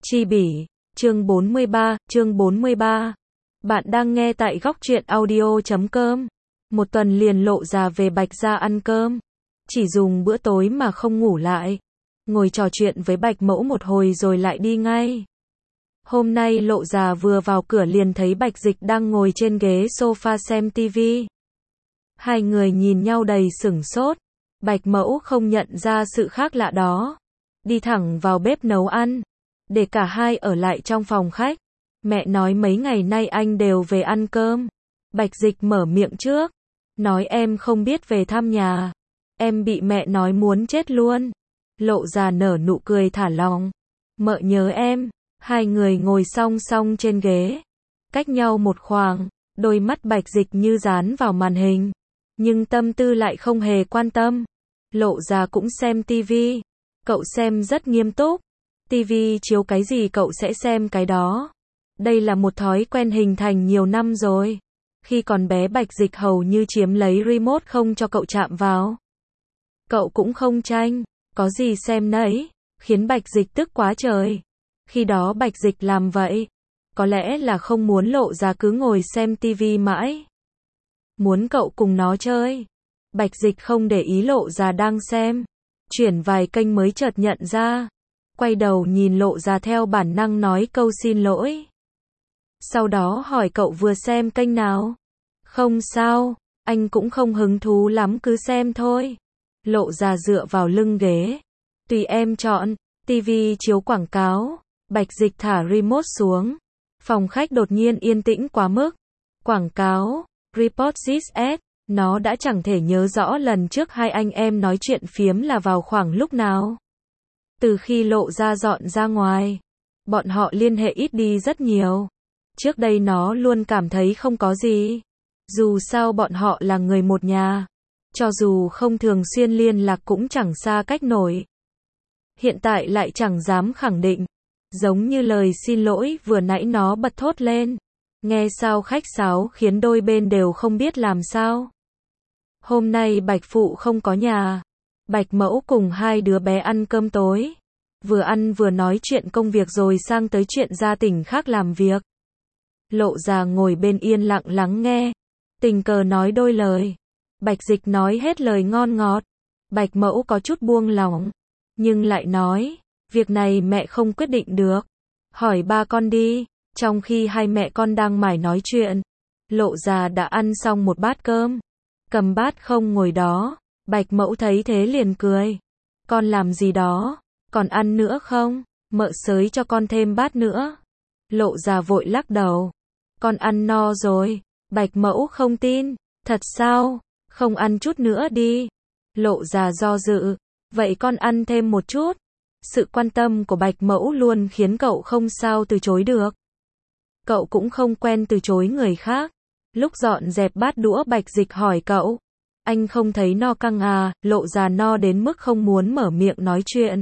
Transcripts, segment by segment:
Chi bỉ, chương 43. Bạn đang nghe tại góc truyện audio.com. Một tuần liền Lộ Già về Bạch gia ăn cơm. Chỉ dùng bữa tối mà không ngủ lại. Ngồi trò chuyện với Bạch Mẫu một hồi rồi lại đi ngay. Hôm nay Lộ Già vừa vào cửa liền thấy Bạch Dịch đang ngồi trên ghế sofa xem tivi. Hai người nhìn nhau đầy sửng sốt. Bạch Mẫu không nhận ra sự khác lạ đó. Đi thẳng vào bếp nấu ăn. Để cả hai ở lại trong phòng khách. Mẹ nói mấy ngày nay anh đều về ăn cơm. Bạch Dịch mở miệng trước. Nói em không biết về thăm nhà. Em bị mẹ nói muốn chết luôn. Lộ Già nở nụ cười thả lỏng. Mợ nhớ em. Hai người ngồi song song trên ghế. Cách nhau một khoảng. Đôi mắt Bạch Dịch như dán vào màn hình. Nhưng tâm tư lại không hề quan tâm. Lộ Già cũng xem tivi. Cậu xem rất nghiêm túc. TV chiếu cái gì cậu sẽ xem cái đó. Đây là một thói quen hình thành nhiều năm rồi. Khi còn bé Bạch Dịch hầu như chiếm lấy remote không cho cậu chạm vào. Cậu cũng không tranh, có gì xem nấy, khiến Bạch Dịch tức quá trời. Khi đó Bạch Dịch làm vậy, có lẽ là không muốn Lộ Già cứ ngồi xem TV mãi. Muốn cậu cùng nó chơi. Bạch Dịch không để ý Lộ Già đang xem. Chuyển vài kênh mới chợt nhận ra. Quay đầu nhìn Lộ Già theo bản năng nói câu xin lỗi. Sau đó hỏi cậu vừa xem kênh nào. Không sao, anh cũng không hứng thú lắm cứ xem thôi. Lộ Già dựa vào lưng ghế. Tùy em chọn, TV chiếu quảng cáo. Bạch Dịch thả remote xuống. Phòng khách đột nhiên yên tĩnh quá mức. Quảng cáo, Report this ad. Nó đã chẳng thể nhớ rõ lần trước hai anh em nói chuyện phiếm là vào khoảng lúc nào. Từ khi Lộ Già dọn ra ngoài, bọn họ liên hệ ít đi rất nhiều. Trước đây nó luôn cảm thấy không có gì. Dù sao bọn họ là người một nhà. Cho dù không thường xuyên liên lạc cũng chẳng xa cách nổi. Hiện tại lại chẳng dám khẳng định. Giống như lời xin lỗi vừa nãy nó bật thốt lên. Nghe sao khách sáo khiến đôi bên đều không biết làm sao. Hôm nay Bạch Phụ không có nhà. Bạch Mẫu cùng hai đứa bé ăn cơm tối. Vừa ăn vừa nói chuyện công việc rồi sang tới chuyện gia tỉnh khác làm việc. Lộ Già ngồi bên yên lặng lắng nghe. Tình cờ nói đôi lời. Bạch Dịch nói hết lời ngon ngọt. Bạch Mẫu có chút buông lỏng. Nhưng lại nói, việc này mẹ không quyết định được. Hỏi ba con đi. Trong khi hai mẹ con đang mải nói chuyện, Lộ Già đã ăn xong một bát cơm. Cầm bát không ngồi đó. Bạch Mẫu thấy thế liền cười. Con làm gì đó? Còn ăn nữa không? Mợ xới cho con thêm bát nữa. Lộ Già vội lắc đầu. Con ăn no rồi. Bạch Mẫu không tin. Thật sao? Không ăn chút nữa đi. Lộ Già do dự. Vậy con ăn thêm một chút. Sự quan tâm của Bạch Mẫu luôn khiến cậu không sao từ chối được. Cậu cũng không quen từ chối người khác. Lúc dọn dẹp bát đũa Bạch Dịch hỏi cậu. Anh không thấy no căng à? Lộ Già no đến mức không muốn mở miệng nói chuyện.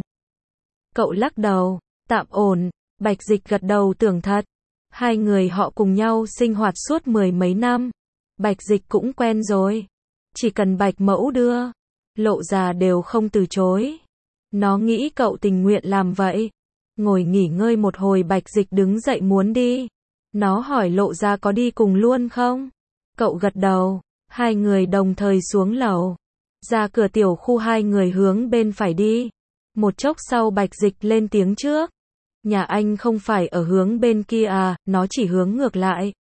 Cậu lắc đầu. Tạm ổn. Bạch Dịch gật đầu tưởng thật. Hai người họ cùng nhau sinh hoạt suốt mười mấy năm. Bạch Dịch cũng quen rồi. Chỉ cần Bạch Mẫu đưa, Lộ Già đều không từ chối. Nó nghĩ cậu tình nguyện làm vậy. Ngồi nghỉ ngơi một hồi Bạch Dịch đứng dậy muốn đi. Nó hỏi Lộ Già có đi cùng luôn không? Cậu gật đầu. Hai người đồng thời xuống lầu. Ra cửa tiểu khu hai người hướng bên phải đi. Một chốc sau Bạch Dịch lên tiếng trước. Nhà anh không phải ở hướng bên kia à? Nó chỉ hướng ngược lại.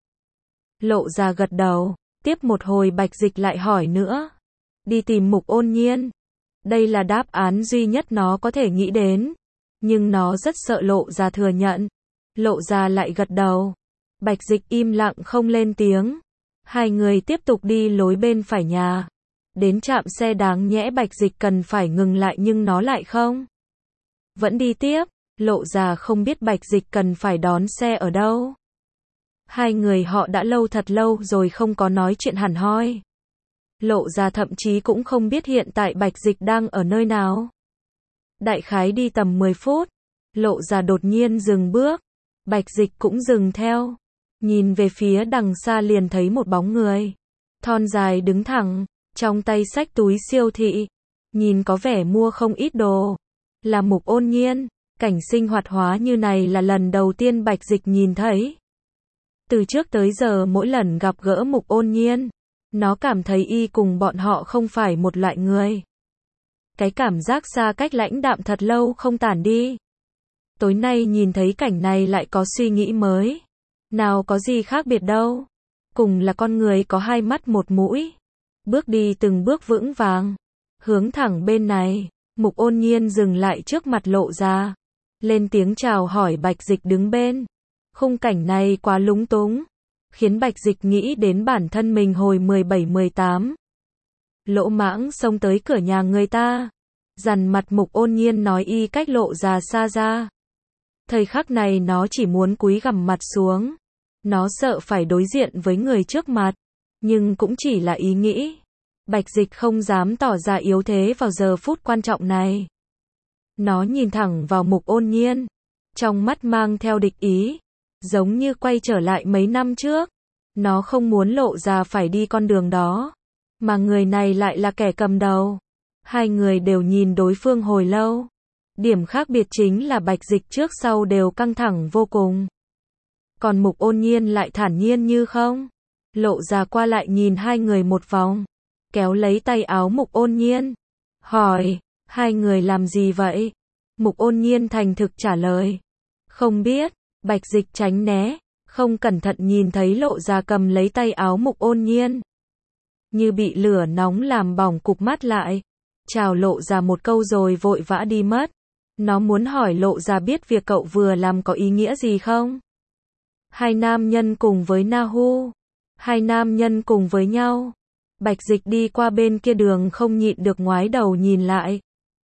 Lộ Già gật đầu. Tiếp một hồi Bạch Dịch lại hỏi nữa. Đi tìm Mục Ôn Nhiên. Đây là đáp án duy nhất nó có thể nghĩ đến. Nhưng nó rất sợ Lộ Già thừa nhận. Lộ Già lại gật đầu. Bạch Dịch im lặng không lên tiếng. Hai người tiếp tục đi lối bên phải nhà. Đến trạm xe đáng nhẽ Bạch Dịch cần phải ngừng lại nhưng nó lại không. Vẫn đi tiếp. Lộ Già không biết Bạch Dịch cần phải đón xe ở đâu. Hai người họ đã thật lâu rồi không có nói chuyện hẳn hoi. Lộ Già thậm chí cũng không biết hiện tại Bạch Dịch đang ở nơi nào. Đại khái đi tầm 10 phút. Lộ Già đột nhiên dừng bước. Bạch Dịch cũng dừng theo. Nhìn về phía đằng xa liền thấy một bóng người. Thon dài đứng thẳng. Trong tay xách túi siêu thị. Nhìn có vẻ mua không ít đồ. Là Mục Ôn Nhiên. Cảnh sinh hoạt hóa như này là lần đầu tiên Bạch Dịch nhìn thấy. Từ trước tới giờ mỗi lần gặp gỡ Mục Ôn Nhiên, nó cảm thấy y cùng bọn họ không phải một loại người. Cái cảm giác xa cách lãnh đạm thật lâu không tản đi. Tối nay nhìn thấy cảnh này lại có suy nghĩ mới. Nào có gì khác biệt đâu. Cùng là con người có hai mắt một mũi. Bước đi từng bước vững vàng. Hướng thẳng bên này. Mục Ôn Nhiên dừng lại trước mặt Lộ Ra. Lên tiếng chào hỏi Bạch Dịch đứng bên. Khung cảnh này quá lúng túng. Khiến Bạch Dịch nghĩ đến bản thân mình hồi 17-18. Lỗ mãng xông tới cửa nhà người ta. Dằn mặt Mục Ôn Nhiên nói y cách Lộ Ra xa ra. Thời khắc này nó chỉ muốn cúi gằm mặt xuống. Nó sợ phải đối diện với người trước mặt. Nhưng cũng chỉ là ý nghĩ. Bạch Dịch không dám tỏ ra yếu thế vào giờ phút quan trọng này. Nó nhìn thẳng vào Mục Ôn Nhiên. Trong mắt mang theo địch ý. Giống như quay trở lại mấy năm trước. Nó không muốn Lộ Ra phải đi con đường đó. Mà người này lại là kẻ cầm đầu. Hai người đều nhìn đối phương hồi lâu. Điểm khác biệt chính là Bạch Dịch trước sau đều căng thẳng vô cùng. Còn Mục Ôn Nhiên lại thản nhiên như không. Lộ Ra qua lại nhìn hai người một vòng. Kéo lấy tay áo Mục Ôn Nhiên. Hỏi, hai người làm gì vậy? Mục Ôn Nhiên thành thực trả lời. Không biết. Bạch Dịch tránh né. Không cẩn thận nhìn thấy Lộ Ra cầm lấy tay áo Mục Ôn Nhiên. Như bị lửa nóng làm bỏng cụp mắt lại. Chào Lộ Ra một câu rồi vội vã đi mất. Nó muốn hỏi Lộ Ra biết việc cậu vừa làm có ý nghĩa gì không? Hai nam nhân cùng với Na Hu. Hai nam nhân cùng với nhau. Bạch Dịch đi qua bên kia đường không nhịn được ngoái đầu nhìn lại.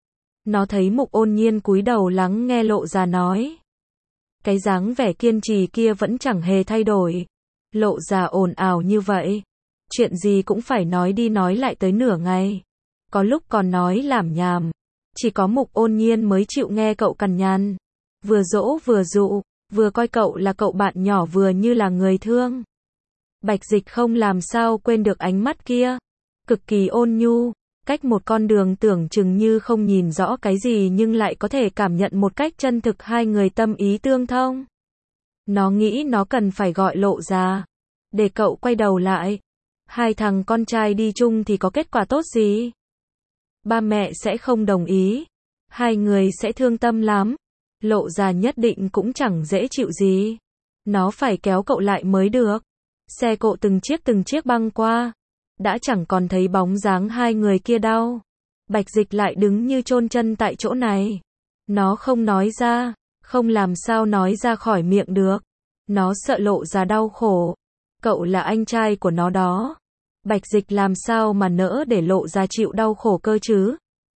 Nó thấy Mục Ôn Nhiên cúi đầu lắng nghe Lộ Ra nói. Cái dáng vẻ kiên trì kia vẫn chẳng hề thay đổi. Lộ Ra ồn ào như vậy. Chuyện gì cũng phải nói đi nói lại tới nửa ngày. Có lúc còn nói lảm nhảm. Chỉ có Mục Ôn Nhiên mới chịu nghe cậu cằn nhằn. Vừa dỗ vừa dụ. Vừa coi cậu là cậu bạn nhỏ vừa như là người thương. Bạch Dịch không làm sao quên được ánh mắt kia. Cực kỳ ôn nhu. Cách một con đường tưởng chừng như không nhìn rõ cái gì nhưng lại có thể cảm nhận một cách chân thực hai người tâm ý tương thông. Nó nghĩ nó cần phải gọi Lộ Ra. Để cậu quay đầu lại. Hai thằng con trai đi chung thì có kết quả tốt gì? Ba mẹ sẽ không đồng ý. Hai người sẽ thương tâm lắm. Lộ Ra nhất định cũng chẳng dễ chịu gì. Nó phải kéo cậu lại mới được. Xe cộ từng chiếc băng qua. Đã chẳng còn thấy bóng dáng hai người kia đâu. Bạch Dịch lại đứng như chôn chân tại chỗ này. Nó không nói ra. Không làm sao nói ra khỏi miệng được. Nó sợ Lộ Ra đau khổ. Cậu là anh trai của nó đó. Bạch Dịch làm sao mà nỡ để Lộ Ra chịu đau khổ cơ chứ?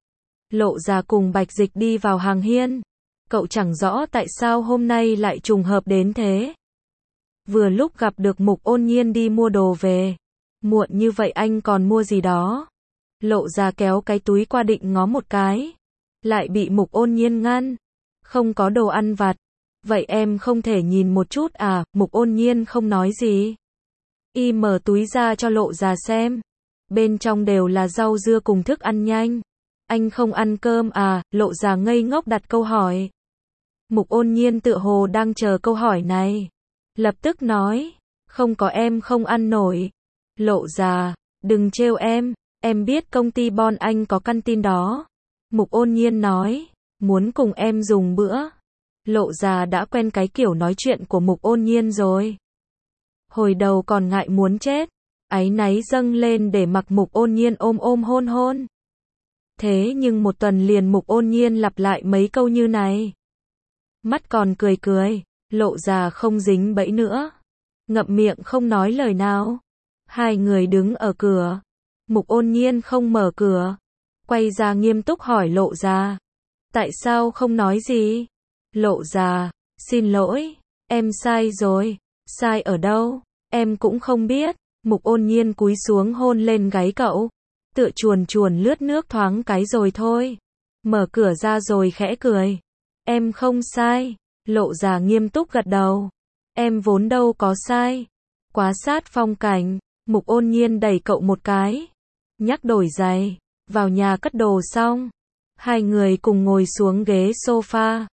Lộ Ra cùng Bạch Dịch đi vào hàng hiên. Cậu chẳng rõ tại sao hôm nay lại trùng hợp đến thế. Vừa lúc gặp được Mục Ôn Nhiên đi mua đồ về. Muộn như vậy anh còn mua gì đó? Lộ Ra kéo cái túi qua định ngó một cái. Lại bị Mục Ôn Nhiên ngăn. Không có đồ ăn vặt. Vậy em không thể nhìn một chút à? Mục Ôn Nhiên không nói gì. Y mở túi ra cho Lộ Ra xem. Bên trong đều là rau dưa cùng thức ăn nhanh. Anh không ăn cơm à? Lộ Ra ngây ngốc đặt câu hỏi. Mục Ôn Nhiên tựa hồ đang chờ câu hỏi này. Lập tức nói. Không có em không ăn nổi. Lộ Ra. Đừng trêu em biết công ty Bon Anh có căn tin đó. Mục Ôn Nhiên nói. Muốn cùng em dùng bữa. Lộ Ra đã quen cái kiểu nói chuyện của Mục Ôn Nhiên rồi. Hồi đầu còn ngại muốn chết. Áy náy dâng lên để mặc Mục Ôn Nhiên ôm hôn hôn. Thế nhưng một tuần liền Mục Ôn Nhiên lặp lại mấy câu như này. Mắt còn cười. Lộ Ra không dính bẫy nữa. Ngậm miệng không nói lời nào. Hai người đứng ở cửa. Mục Ôn Nhiên không mở cửa. Quay ra nghiêm túc hỏi Lộ Ra. Tại sao không nói gì? Lộ Ra. Xin lỗi. Em sai rồi. Sai ở đâu? Em cũng không biết. Mục Ôn Nhiên cúi xuống hôn lên gáy cậu. Tựa chuồn lướt nước thoáng cái rồi thôi. Mở cửa ra rồi khẽ cười. Em không sai. Lộ Ra nghiêm túc gật đầu. Em vốn đâu có sai. Quá sát phong cảnh. Mục Ôn Nhiên đẩy cậu một cái. Nhắc đổi giày. Vào nhà cất đồ xong. Hai người cùng ngồi xuống ghế sofa.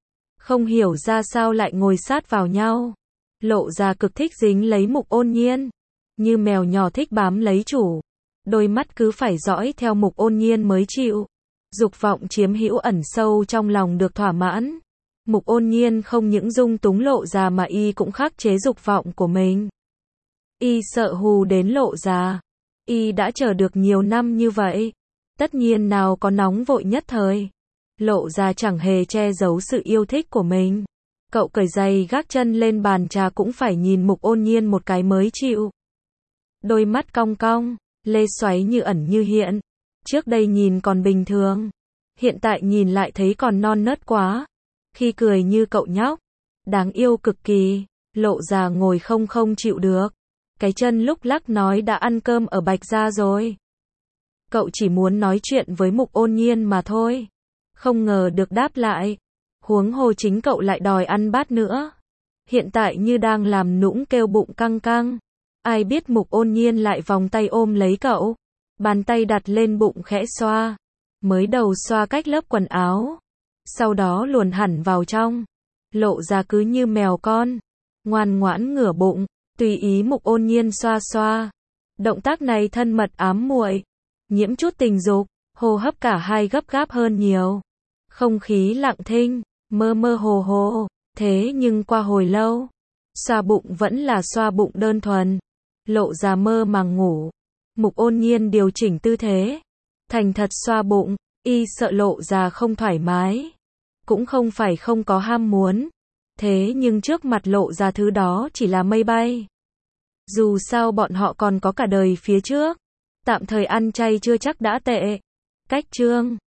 không hiểu ra sao lại ngồi sát vào nhau. Lộ ra cực thích dính lấy Mục Ôn Nhiên, như mèo nhỏ thích bám lấy chủ. Đôi mắt cứ phải dõi theo Mục Ôn Nhiên mới chịu. Dục vọng chiếm hữu ẩn sâu trong lòng được thỏa mãn. Mục Ôn Nhiên không những dung túng Lộ Ra mà y cũng khắc chế dục vọng của mình. Y sợ hù đến Lộ Ra. Y đã chờ được nhiều năm như vậy. Tất nhiên nào có nóng vội nhất thời. Lộ Ra chẳng hề che giấu sự yêu thích của mình. Cậu cởi giày gác chân lên bàn trà cũng phải nhìn Mục Ôn Nhiên một cái mới chịu. Đôi mắt cong cong, lê xoáy như ẩn như hiện. Trước đây nhìn còn bình thường. Hiện tại nhìn lại thấy còn non nớt quá. Khi cười như cậu nhóc. Đáng yêu cực kỳ. Lộ Ra ngồi không chịu được. Cái chân lúc lắc nói đã ăn cơm ở Bạch Gia rồi. Cậu chỉ muốn nói chuyện với Mục Ôn Nhiên mà thôi. Không ngờ được đáp lại. Huống hồ chính cậu lại đòi ăn bát nữa. Hiện tại như đang làm nũng kêu bụng căng căng. Ai biết Mục Ôn Nhiên lại vòng tay ôm lấy cậu. Bàn tay đặt lên bụng khẽ xoa. Mới đầu xoa cách lớp quần áo. Sau đó luồn hẳn vào trong. Lộ Ra cứ như mèo con. Ngoan ngoãn ngửa bụng. Tùy ý Mục Ôn Nhiên xoa xoa. Động tác này thân mật ám muội. Nhiễm chút tình dục. Hô hấp cả hai gấp gáp hơn nhiều. Không khí lặng thinh. Mơ hồ hồ. Thế nhưng qua hồi lâu. Xoa bụng vẫn là xoa bụng đơn thuần. Lộ Ra mơ màng ngủ. Mục Ôn Nhiên điều chỉnh tư thế. Thành thật xoa bụng. Y sợ Lộ Ra không thoải mái. Cũng không phải không có ham muốn. Thế nhưng trước mặt Lộ Ra thứ đó chỉ là mây bay. Dù sao bọn họ còn có cả đời phía trước. Tạm thời ăn chay chưa chắc đã tệ. Cách chương